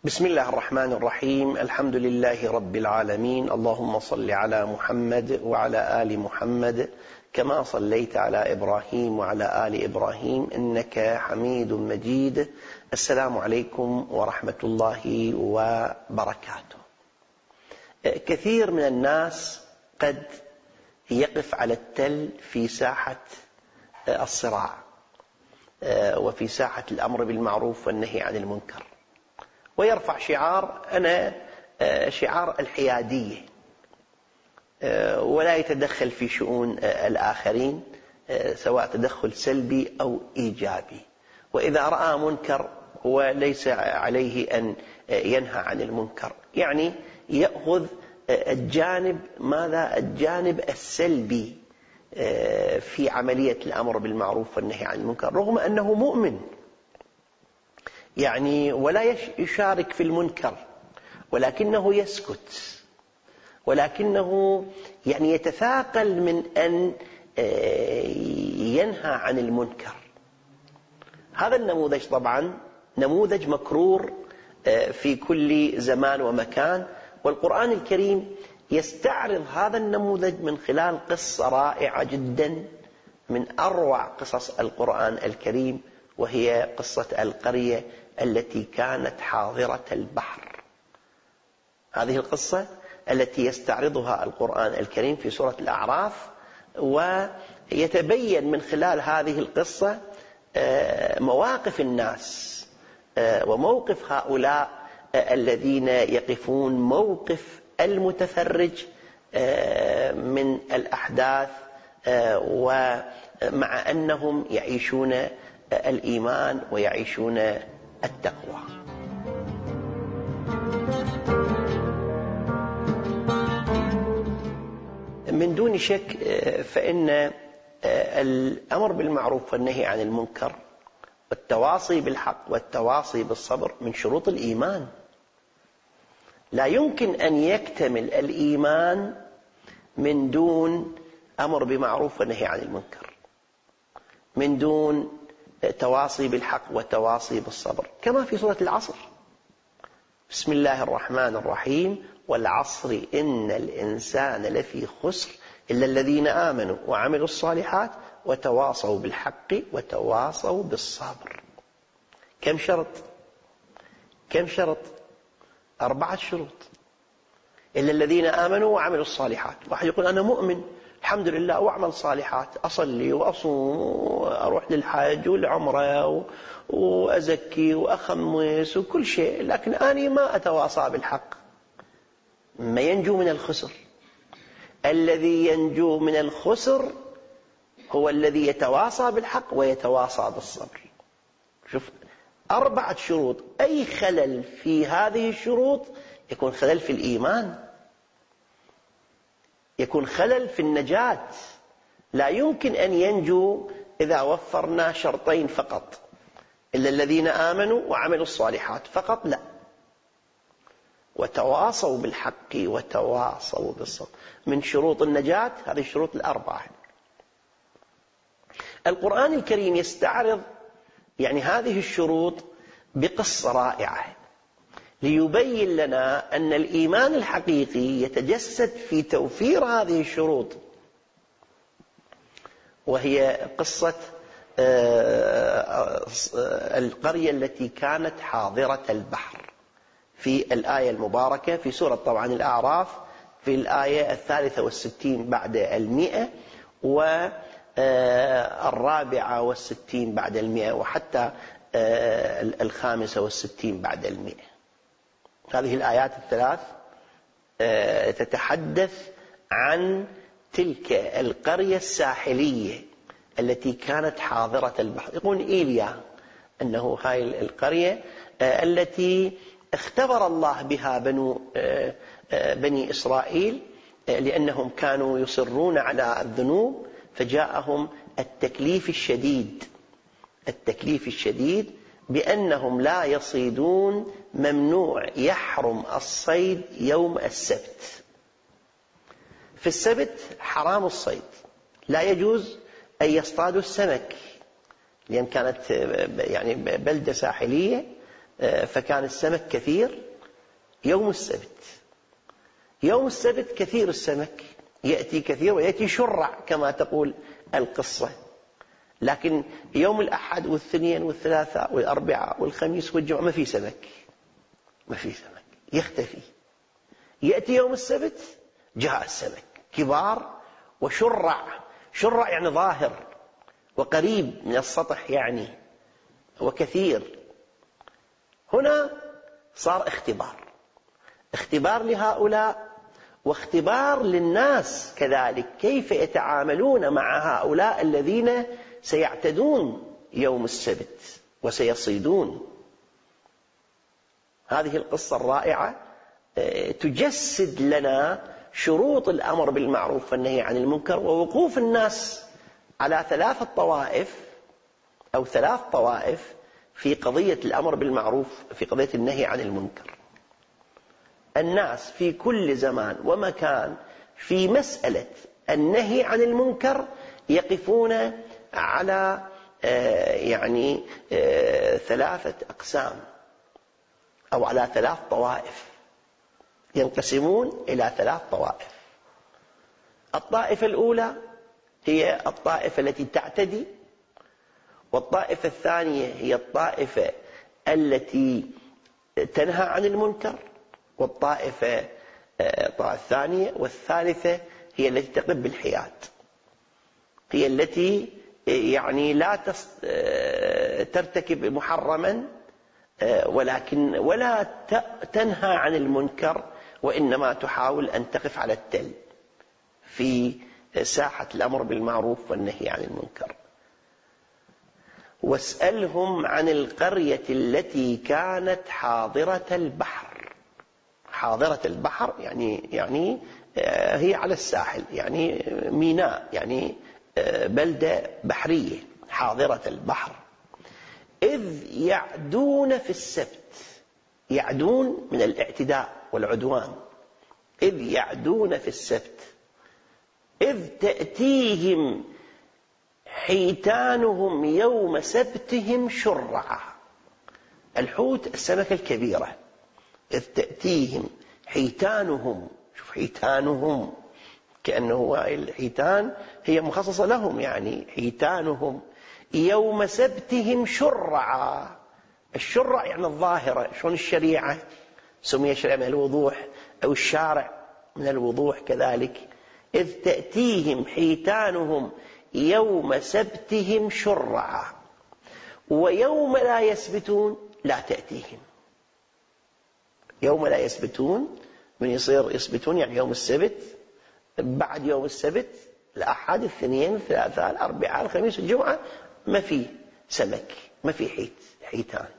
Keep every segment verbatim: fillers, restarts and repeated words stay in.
بسم الله الرحمن الرحيم. الحمد لله رب العالمين. اللهم صل على محمد وعلى آل محمد كما صليت على إبراهيم وعلى آل إبراهيم إنك حميد مجيد. السلام عليكم ورحمة الله وبركاته. كثير من الناس قد يقف على التل في ساحة الصراع وفي ساحة الأمر بالمعروف والنهي عن المنكر، ويرفع شعار أنا شعار الحيادية، ولا يتدخل في شؤون الآخرين سواء تدخل سلبي أو إيجابي، وإذا رأى منكر وليس عليه أن ينهى عن المنكر، يعني يأخذ الجانب ماذا الجانب السلبي في عملية الأمر بالمعروف والنهي عن المنكر، رغم أنه مؤمن يعني ولا يشارك في المنكر، ولكنه يسكت، ولكنه يعني يتثاقل من أن ينهى عن المنكر. هذا النموذج طبعا نموذج مكرور في كل زمان ومكان، والقرآن الكريم يستعرض هذا النموذج من خلال قصة رائعة جدا من أروع قصص القرآن الكريم، وهي قصة القرية التي كانت حاضرة البحر. هذه القصة التي يستعرضها القرآن الكريم في سورة الأعراف، ويتبين من خلال هذه القصة مواقف الناس وموقف هؤلاء الذين يقفون موقف المتفرج من الأحداث، ومع أنهم يعيشون الإيمان ويعيشون التقوى. من دون شك فإن الأمر بالمعروف والنهي عن المنكر والتواصي بالحق والتواصي بالصبر من شروط الإيمان. لا يمكن أن يكتمل الإيمان من دون أمر بمعروف ونهي عن المنكر، من دون تواصي بالحق وتواصي بالصبر، كما في سورة العصر. بسم الله الرحمن الرحيم: والعصر إن الإنسان لفي خسر إلا الذين آمنوا وعملوا الصالحات وتواصوا بالحق وتواصوا بالصبر. كم شرط؟ كم شرط؟ أربعة شروط. إلا الذين آمنوا وعملوا الصالحات. واحد يقول أنا مؤمن الحمد لله وأعمل صالحات، أصلي وأصوم وأروح للحج والعمرة وأزكي وأخمس وكل شيء، لكن أنا ما أتواصى بالحق، ما ينجو من الخسر. الذي ينجو من الخسر هو الذي يتواصى بالحق ويتواصى بالصبر. شوف، أربعة شروط، أي خلل في هذه الشروط يكون خلل في الإيمان، يكون خلل في النجاة. لا يمكن أن ينجو إذا وفرنا شرطين فقط، إلا الذين آمنوا وعملوا الصالحات فقط، لا، وتواصوا بالحق وتواصوا بالصبر. من شروط النجاة هذه الشروط الأربعة. القرآن الكريم يستعرض يعني هذه الشروط بقصة رائعة ليبين لنا أن الإيمان الحقيقي يتجسد في توفير هذه الشروط، وهي قصة القرية التي كانت حاضرة البحر في الآية المباركة في سورة طبعا الأعراف، في الآية الثالثة والستين بعد المئة والرابعة والستين بعد المئة وحتى الخامسة والستين بعد المئة. هذه الآيات الثلاث تتحدث عن تلك القرية الساحلية التي كانت حاضرة البحر. يقول إيليا أنه هاي القرية التي اختبر الله بها بنو بني إسرائيل لأنهم كانوا يصرون على الذنوب، فجاءهم التكليف الشديد التكليف الشديد بأنهم لا يصيدون، ممنوع، يحرم الصيد يوم السبت. في السبت حرام الصيد، لا يجوز أن يصطادوا السمك، لأن كانت يعني بلدة ساحلية فكان السمك كثير يوم السبت. يوم السبت كثير السمك، يأتي كثير ويأتي شرع كما تقول القصة. لكن يوم الأحد والاثنين والثلاثاء والأربعاء والخميس والجمعة ما في سمك، ما في سمك، يختفي. يأتي يوم السبت جاء السمك كبار وشرع، شرع يعني ظاهر وقريب من السطح يعني وكثير. هنا صار اختبار، اختبار لهؤلاء واختبار للناس كذلك، كيف يتعاملون مع هؤلاء الذين سيعتدون يوم السبت وسيصيدون. هذه القصة الرائعة تجسد لنا شروط الأمر بالمعروف والنهي عن المنكر، ووقوف الناس على ثلاثة طوائف أو ثلاث طوائف في قضية الأمر بالمعروف، في قضية النهي عن المنكر. الناس في كل زمان ومكان في مسألة النهي عن المنكر يقفون على يعني ثلاثة أقسام أو على ثلاث طوائف، ينقسمون إلى ثلاث طوائف. الطائفة الأولى هي الطائفة التي تعتدي، والطائفة الثانية هي الطائفة التي تنهى عن المنكر، والطائفة الثانية والثالثة هي التي تقف بالحياد، هي التي يعني لا ترتكب محرما ولكن ولا تنهى عن المنكر، وإنما تحاول أن تقف على التل في ساحة الأمر بالمعروف والنهي عن المنكر. واسألهم عن القرية التي كانت حاضرة البحر. حاضرة البحر يعني يعني هي على الساحل، يعني ميناء، يعني بلدة بحرية حاضرة البحر. إذ يعدون في السبت، يعدون من الاعتداء والعدوان. إذ يعدون في السبت إذ تأتيهم حيتانهم يوم سبتهم شرعا. الحوت السمكة الكبيرة. إذ تأتيهم حيتانهم، شوف حيتانهم كأنه الحيتان هي مخصصة لهم، يعني حيتانهم يوم سبتهم شرعا. الشرع يعني الظاهرة، شلون الشريعة سمي الشريعة من الوضوح، أو الشارع من الوضوح كذلك. إذ تأتيهم حيتانهم يوم سبتهم شرعا ويوم لا يسبتون لا تأتيهم. يوم لا يسبتون من يصير يسبتون يعني يوم السبت، بعد يوم السبت الأحد الاثنين الثلاثاء الأربعاء الخميس الجمعة ما في سمك، ما في حيت حيتان.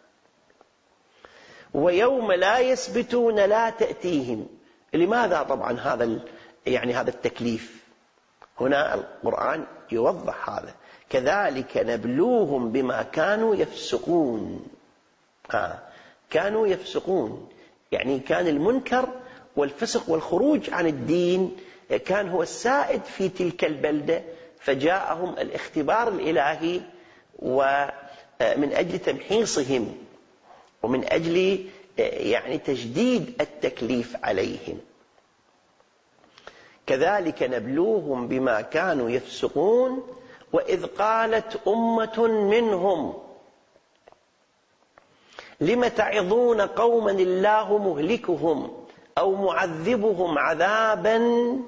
ويوم لا يسبتون لا تأتيهم. لماذا طبعا هذا يعني هذا التكليف؟ هنا القرآن يوضح هذا. كذلك نبلوهم بما كانوا يفسقون. آه. كانوا يفسقون يعني كان المنكر والفسق والخروج عن الدين كان هو السائد في تلك البلدة، فجاءهم الاختبار الإلهي ومن أجل تمحيصهم ومن أجل يعني تجديد التكليف عليهم. كذلك نبلوهم بما كانوا يفسقون. وإذ قالت أمة منهم لم تعظون قوما الله مهلكهم أو معذبهم عذابا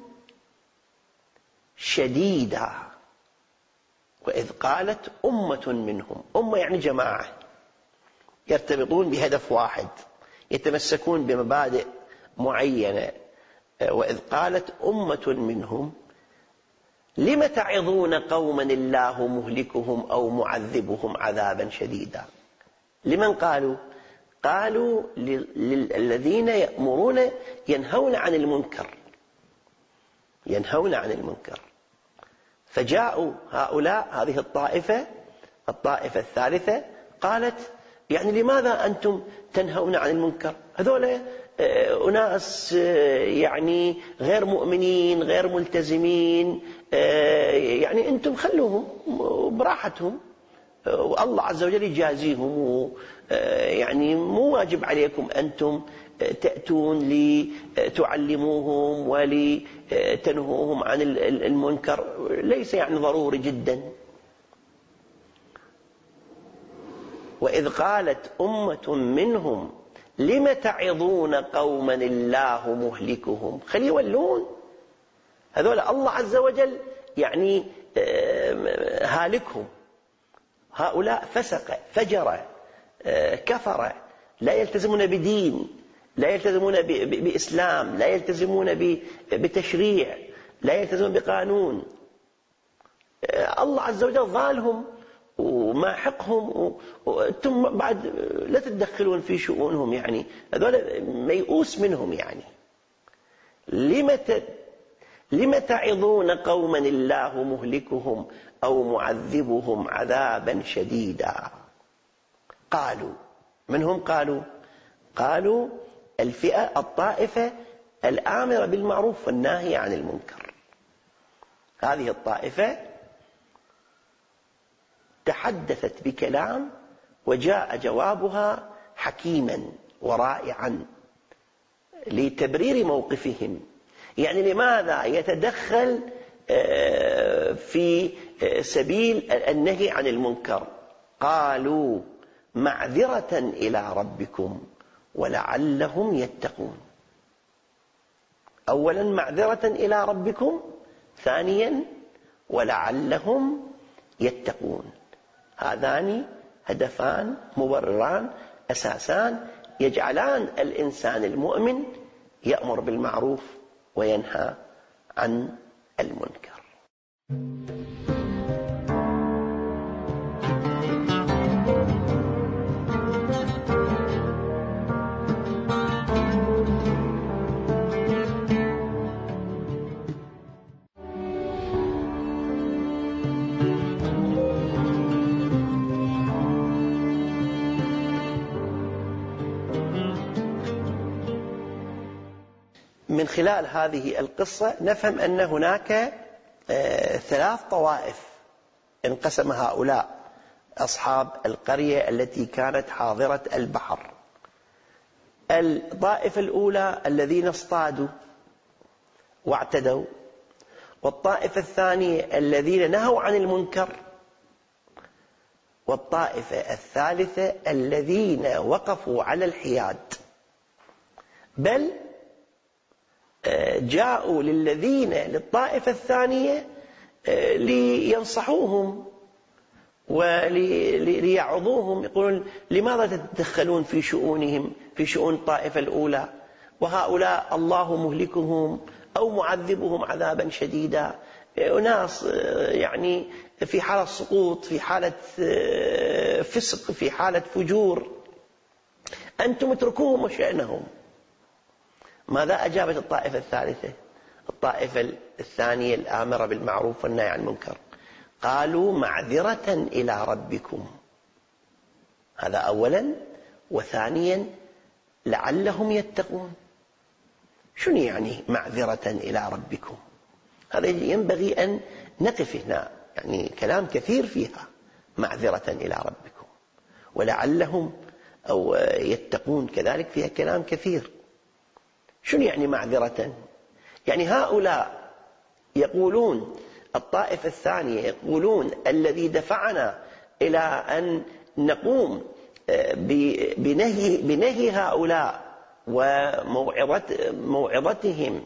شديدا. وإذ قالت أمة منهم، أمة يعني جماعة يرتبطون بهدف واحد، يتمسكون بمبادئ معينة. وإذ قالت أمة منهم لم تعظون قوما الله مهلكهم أو معذبهم عذابا شديدا. لمن قالوا؟ قالوا للذين يأمرون ينهون عن المنكر، ينهون عن المنكر. فجاءوا هؤلاء هذه الطائفة الطائفة الثالثة قالت يعني لماذا أنتم تنهون عن المنكر؟ هذول أناس يعني غير مؤمنين غير ملتزمين، يعني أنتم خلوهم براحتهم، والله عز وجل يجازيهم، يعني مو واجب عليكم أنتم تأتون لتعلموهم ولتنهوهم عن المنكر، ليس يعني ضروري جدا. وإذ قالت أمة منهم لم تعظون قوما الله مهلكهم، خلي يولون هذول الله عز وجل يعني هالكهم، هؤلاء فسق فجر كفر، لا يلتزمون بدين، لا يلتزمون بإسلام، لا يلتزمون بتشريع، لا يلتزمون بقانون. الله عز وجل ضالهم وماحقهم، وأنتم بعد لا تتدخلون في شؤونهم، يعني هذول ميؤوس منهم. يعني لم لم تعظون قوما الله مهلكهم أو معذبهم عذابا شديدا. قالوا، من هم قالوا؟ قالوا الفئة الطائفة الآمرة بالمعروف والناهي عن المنكر. هذه الطائفة تحدثت بكلام وجاء جوابها حكيما ورائعا لتبرير موقفهم. يعني لماذا يتدخل في سبيل النهي عن المنكر؟ قالوا معذرة إلى ربكم ولعلهم يتقون. أولا معذرة إلى ربكم، ثانيا ولعلهم يتقون. هذان هدفان مبرران أساسان يجعلان الإنسان المؤمن يأمر بالمعروف وينهى عن المنكر. من خلال هذه القصة نفهم أن هناك ثلاث طوائف انقسم هؤلاء أصحاب القرية التي كانت حاضرة البحر. الطائفة الأولى الذين اصطادوا واعتدوا، والطائفة الثانية الذين نهوا عن المنكر، والطائفة الثالثة الذين وقفوا على الحياد، بل جاءوا للذين للطائفة الثانية لينصحوهم وليعظوهم، يقولون لماذا تتدخلون في شؤونهم، في شؤون الطائفة الأولى، وهؤلاء الله مهلكهم أو معذبهم عذابا شديدا، أناس يعني في حالة سقوط، في حالة فسق، في حالة فجور، أنتم اتركوهم وشأنهم. ماذا أجابت الطائفة الثالثة، الطائفة الثانية الآمرة بالمعروف والنهي عن المنكر؟ قالوا معذرة إلى ربكم. هذا أولا، وثانيا لعلهم يتقون. شنو يعني معذرة إلى ربكم؟ هذا ينبغي أن نقف هنا، يعني كلام كثير فيها. معذرة إلى ربكم ولعلهم أو يتقون كذلك فيها كلام كثير. شنو يعني معذرة؟ يعني هؤلاء يقولون، الطائفة الثانية يقولون الذي دفعنا إلى أن نقوم بنهي, بنهي هؤلاء وموعظتهم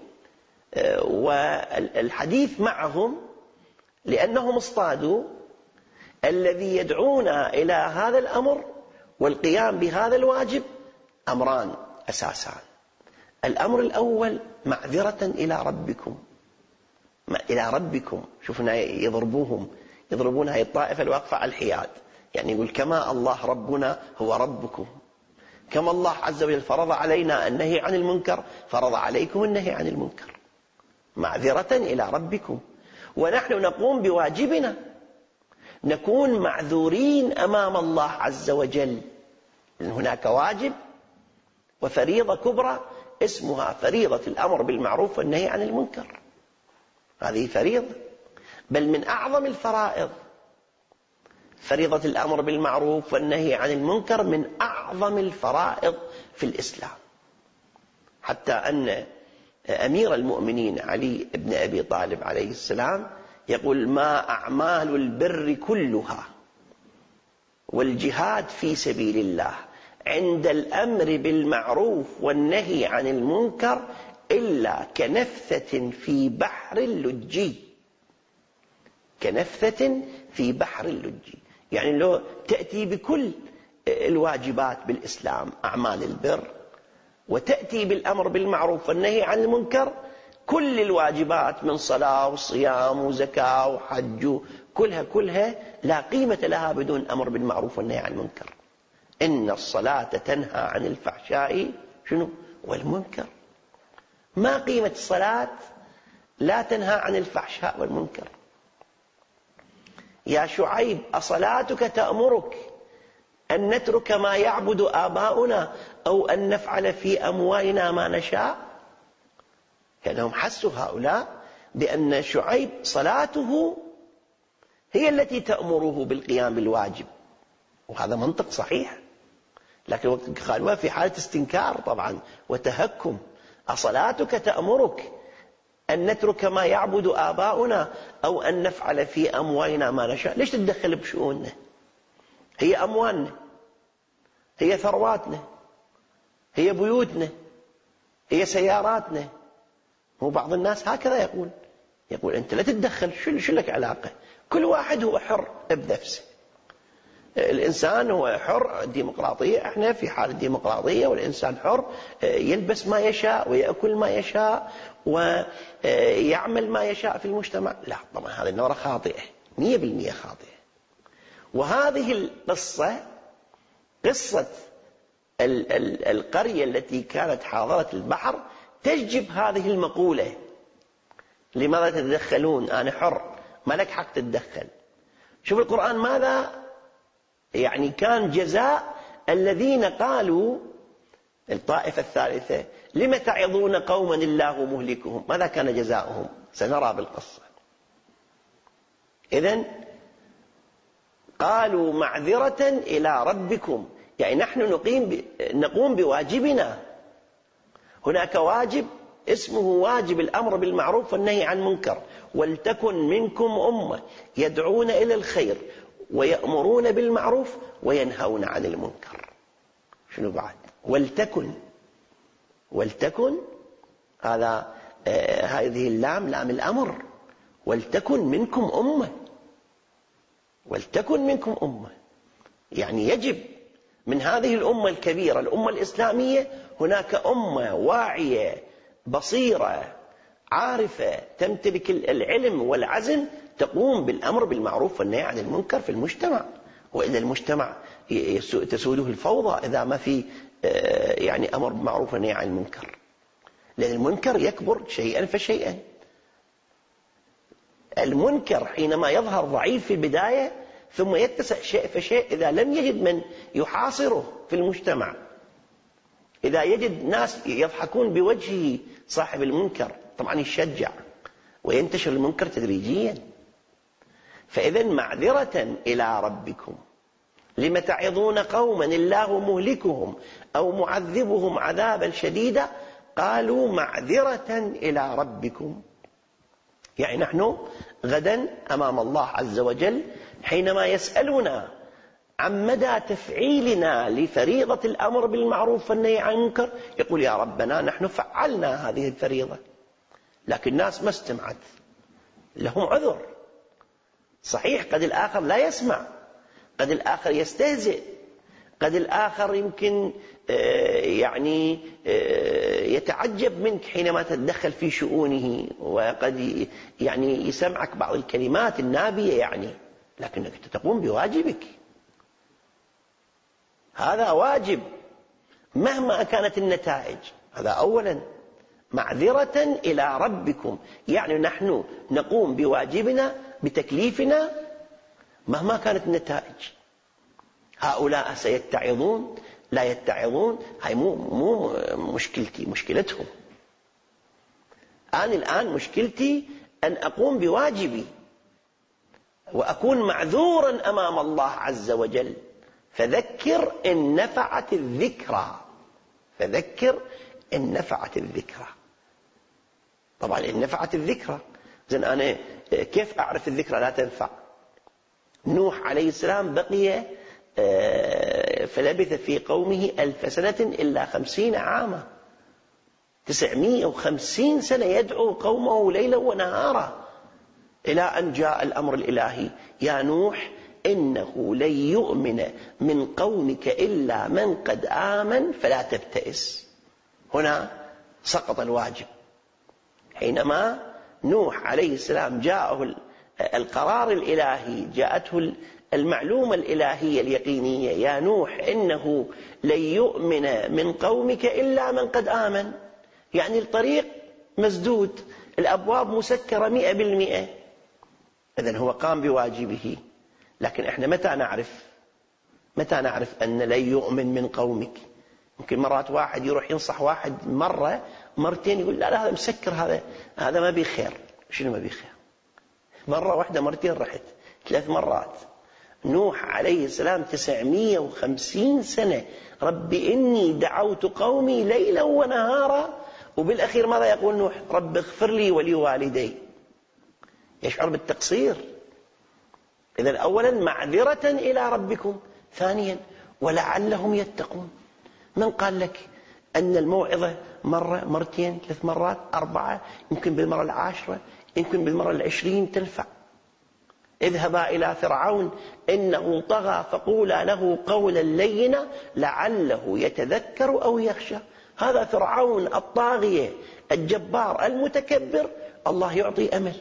والحديث معهم لأنهم اصطادوا، الذي يدعونا إلى هذا الأمر والقيام بهذا الواجب أمران أساسان. الأمر الأول معذرة إلى ربكم، إلى ربكم. شوفنا يضربوهم، يضربون هاي الطائفة الواقفة على الحياد، يعني يقول كما الله ربنا هو ربكم، كما الله عز وجل فرض علينا النهي عن المنكر فرض عليكم النهي عن المنكر. معذرة إلى ربكم، ونحن نقوم بواجبنا، نكون معذورين أمام الله عز وجل، لأن هناك واجب وفريضة كبرى اسمها فريضة الأمر بالمعروف والنهي عن المنكر. هذه فريضة، بل من أعظم الفرائض. فريضة الأمر بالمعروف والنهي عن المنكر من أعظم الفرائض في الإسلام، حتى أن أمير المؤمنين علي بن أبي طالب عليه السلام يقول: ما أعمال البر كلها والجهاد في سبيل الله عند الأمر بالمعروف والنهي عن المنكر إلا كنفثة في بحر اللجي. كنفثة في بحر اللجي، يعني لو تأتي بكل الواجبات بالإسلام أعمال البر، وتأتي بالأمر بالمعروف والنهي عن المنكر كل الواجبات من صلاة وصيام وزكاة وحج، كلها كلها لا قيمة لها بدون أمر بالمعروف والنهي عن المنكر. إن الصلاة تنهى عن الفحشاء شنو والمنكر. ما قيمة الصلاة لا تنهى عن الفحشاء والمنكر؟ يا شعيب أصلاتك تأمرك أن نترك ما يعبد آباؤنا أو أن نفعل في أموالنا ما نشاء؟ كأنهم حسوا هؤلاء بأن شعيب صلاته هي التي تأمره بالقيام بالواجب، وهذا منطق صحيح، لكن وقت قالوا في حالة استنكار طبعا وتهكم. أصلاتك تأمرك أن نترك ما يعبد آباؤنا أو أن نفعل في أموالنا ما نشاء؟ ليش تتدخل بشؤوننا؟ هي أموالنا، هي ثرواتنا، هي بيوتنا، هي سياراتنا. هو بعض الناس هكذا يقول يقول أنت لا تتدخل، شو لك علاقة؟ كل واحد هو حر بنفسه. الإنسان هو حر، ديمقراطية، احنا في حالة ديمقراطية، والإنسان حر يلبس ما يشاء ويأكل ما يشاء ويعمل ما يشاء في المجتمع. لا طبعا هذه النظرة خاطئة، مية بالمية خاطئة. وهذه القصة قصة القرية التي كانت حاضرة البحر تجب هذه المقولة: لماذا تتدخلون؟ أنا حر، ما لك حق تتدخل. شوف القرآن ماذا يعني كان جزاء الذين قالوا الطائفة الثالثة: لم تعظون قوما الله مهلكهم؟ ماذا كان جزاؤهم؟ سنرى بالقصة. إذن قالوا معذرة إلى ربكم، يعني نحن نقيم نقوم بواجبنا. هناك واجب اسمه واجب الأمر بالمعروف والنهي عن المنكر: ولتكن منكم أمة يدعون إلى الخير ويأمرون بالمعروف وينهون عن المنكر. شنو بعد؟ ولتكن ولتكن هذا آه هذه اللام لام الأمر. ولتكن منكم أمة، ولتكن منكم أمة، يعني يجب من هذه الأمة الكبيرة الأمة الإسلامية هناك أمة واعية بصيرة عارفة تمتلك العلم والعزم تقوم بالأمر بالمعروف والنهي عن المنكر في المجتمع. وإلا المجتمع تسوده الفوضى إذا ما في يعني أمر بالمعروف والنهي عن المنكر، لأن المنكر يكبر شيئا فشيئا. المنكر حينما يظهر ضعيف في البداية ثم يتسع شيء فشيء إذا لم يجد من يحاصره في المجتمع، إذا يجد ناس يضحكون بوجهه صاحب المنكر طبعا يشجع وينتشر المنكر تدريجيا. فإذا معذرة إلى ربكم لم تعظون قوما الله مهلكهم أو معذبهم عذابا شديدا قالوا معذرة إلى ربكم، يعني نحن غدا أمام الله عز وجل حينما يسألنا عن مدى تفعيلنا لفريضة الأمر بالمعروف والنهي عن المنكر يقول: يا ربنا نحن فعلنا هذه الفريضة، لكن الناس ما استمعت، لهم عذر. صحيح قد الآخر لا يسمع، قد الآخر يستهزئ، قد الآخر يمكن يعني يتعجب منك حينما تتدخل في شؤونه، وقد يعني يسمعك بعض الكلمات النابية يعني، لكنك تقوم بواجبك. هذا واجب مهما كانت النتائج. هذا أولا معذرة إلى ربكم، يعني نحن نقوم بواجبنا بتكليفنا مهما كانت النتائج. هؤلاء سيتعظون لا يتعظون هاي مو مو مشكلتي، مشكلتهم. أنا الآن مشكلتي أن أقوم بواجبي، وأكون معذورا أمام الله عز وجل. فذكر إن نفعت الذكرى، فذكر إن نفعت الذكرى. طبعا إن نفعت الذكرى، زين أنا كيف أعرف الذكرى لا تنفع؟ نوح عليه السلام بقي فلبث في قومه ألف سنة إلا خمسين عاما، تسعمائة وخمسين سنة يدعو قومه ليلا ونهارا، إلى أن جاء الأمر الإلهي: يا نوح إنه لن يؤمن من قومك إلا من قد آمن فلا تبتئس. هنا سقط الواجب. حينما نوح عليه السلام جاءه القرار الإلهي، جاءته المعلومة الإلهية اليقينية: يا نوح إنه لن يؤمن من قومك إلا من قد آمن، يعني الطريق مسدود، الأبواب مسكرة مئة بالمئة. إذن هو قام بواجبه. لكن إحنا متى نعرف متى نعرف أن لن يؤمن من قومك؟ ممكن مرات واحد يروح ينصح واحد مرة مرتين يقول لا لا هذا مسكر، هذا هذا ما بيه خير. شنو ما بيه خير؟ مرة واحدة مرتين رحت ثلاث مرات. نوح عليه السلام تسعمائة وخمسين سنة: ربي إني دعوت قومي ليلا ونهارا. وبالأخير ماذا يقول نوح؟ رب اغفر لي ولوالدي. يشعر بالتقصير. إذن أولا معذرة إلى ربكم، ثانيا ولعلهم يتقون. من قال لك أن الموعظة مرة مرتين ثلاث مرات أربعة، يمكن بالمرة العاشرة، يمكن بالمرة العشرين تنفع؟ اذهبا إلى فرعون إنه طغى فقولا له قولا لينا لعله يتذكر أو يخشى. هذا فرعون الطاغية الجبار المتكبر، الله يعطي أمل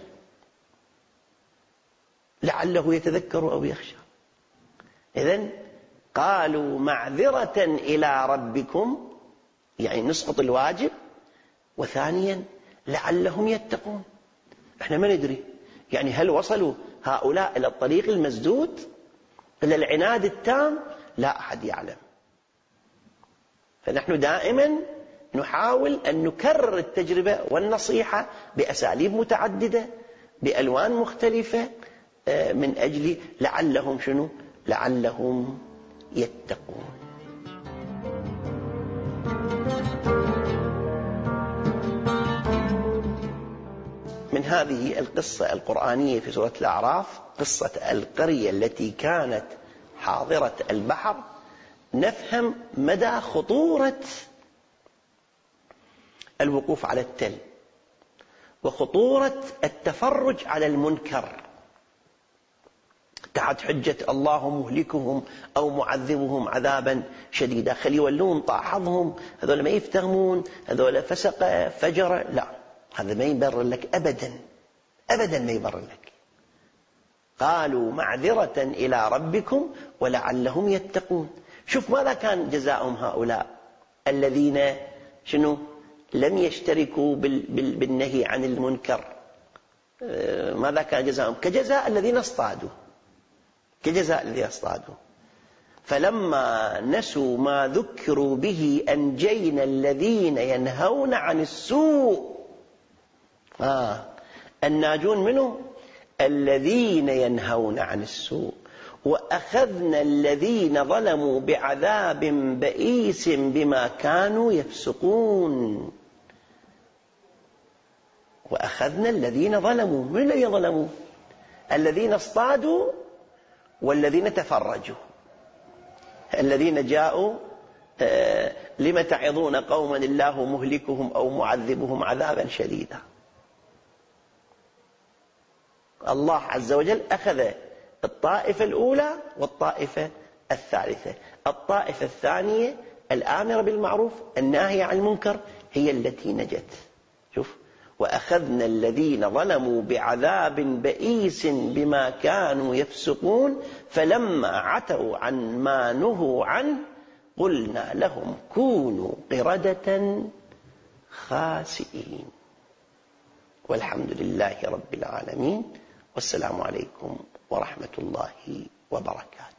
لعله يتذكر أو يخشى. إذن قالوا معذرة إلى ربكم، يعني نسقط الواجب، وثانيا لعلهم يتقون. احنا ما ندري يعني هل وصلوا هؤلاء إلى الطريق المسدود، إلى العناد التام؟ لا أحد يعلم. فنحن دائما نحاول أن نكرر التجربة والنصيحة بأساليب متعددة بألوان مختلفة، من أجل لعلهم شنو؟ لعلهم يتقون. من هذه القصة القرآنية في سورة الأعراف، قصة القرية التي كانت حاضرة البحر، نفهم مدى خطورة الوقوف على التل وخطورة التفرج على المنكر تحت حجة الله مهلكهم أو معذبهم عذابا شديدا. خلي يولون طاحظهم، هذول ما يفتهمون، هذول فسق فجر. لا، هذا ما يبرر لك أبدا أبدا، ما يبرر لك. قالوا معذرة إلى ربكم ولعلهم يتقون. شوف ماذا كان جزاؤهم هؤلاء الذين شنو لم يشتركوا بالنهي عن المنكر. ماذا كان جزاؤهم؟ كجزاء الذين اصطادوا، كجزاء الذين اصطادوا. فلما نسوا ما ذكروا به أنجينا الذين ينهون عن السوء. آه. الناجون منه الذين ينهون عن السوء. وأخذنا الذين ظلموا بعذاب بئيس بما كانوا يفسقون. وأخذنا الذين ظلموا. من الذين ظلموا؟ الذين اصطادوا والذين تفرجوا، الذين جاءوا آه لم تعظون قوما الله مهلكهم أو معذبهم عذابا شديدا. الله عز وجل أخذ الطائفة الأولى والطائفة الثالثة. الطائفة الثانية الآمرة بالمعروف الناهية عن المنكر هي التي نجت. شوف: وأخذنا الذين ظلموا بعذاب بئيس بما كانوا يفسقون فلما عتوا عن ما نهوا عنه قلنا لهم كونوا قردة خاسئين. والحمد لله رب العالمين، والسلام عليكم ورحمة الله وبركاته.